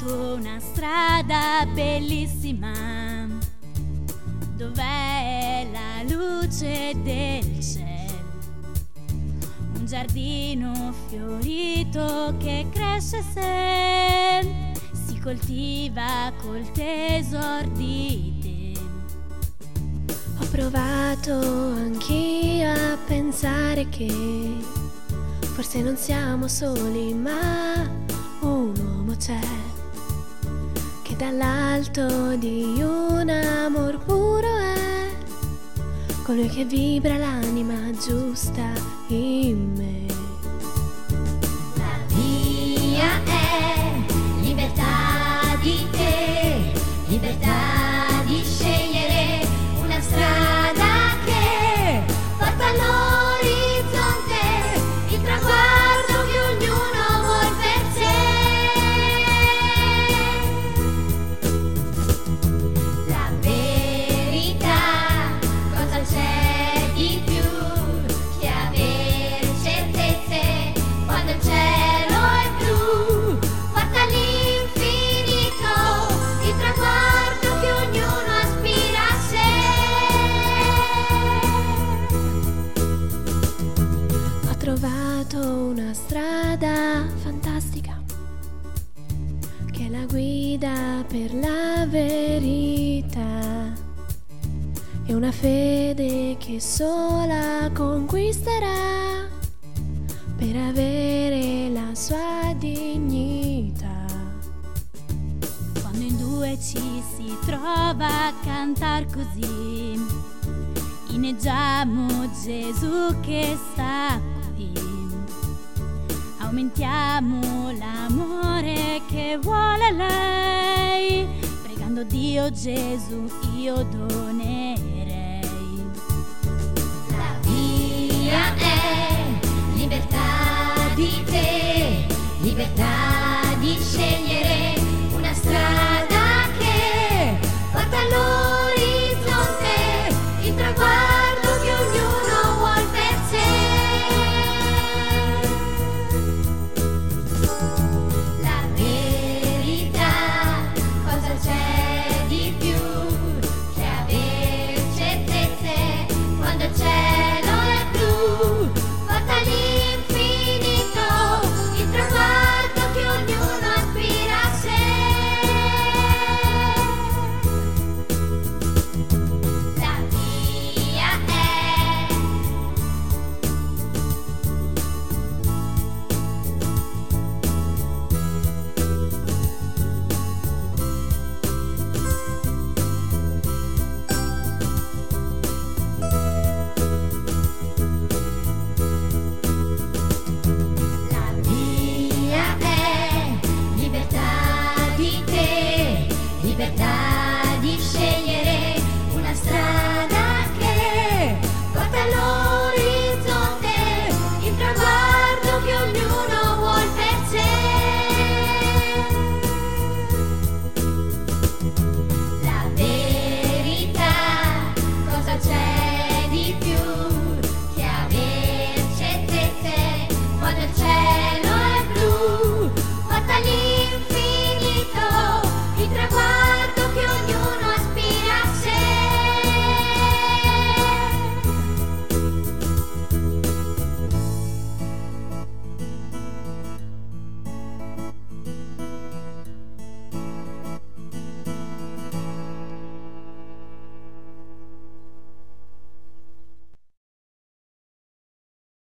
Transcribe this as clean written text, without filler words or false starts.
trovato una strada bellissima, dov'è la luce del cielo, un giardino fiorito che cresce se si coltiva col tesor di te. Ho provato anch'io a pensare che forse non siamo soli, ma un uomo c'è che dall'alto di un amor puro è colui che vibra l'anima giusta in me. La via è libertà di te, libertà di scegliere una strada che porta all'orizzonte il traguardo che ognuno vuol per sé. La verità, cosa c'è di più che avere certezze quando il cielo è blu? Porta all'infinito il traguardo che ognuno aspira a sé. Ho trovato una strada fantastica che è la guida per la verità e una fede che sola conquisterà per avere la sua dignità. Quando in due ci si trova a cantar così, inneggiamo Gesù che sta qui, aumentiamo l'amore che vuole lei, pregando Dio Gesù io donerei.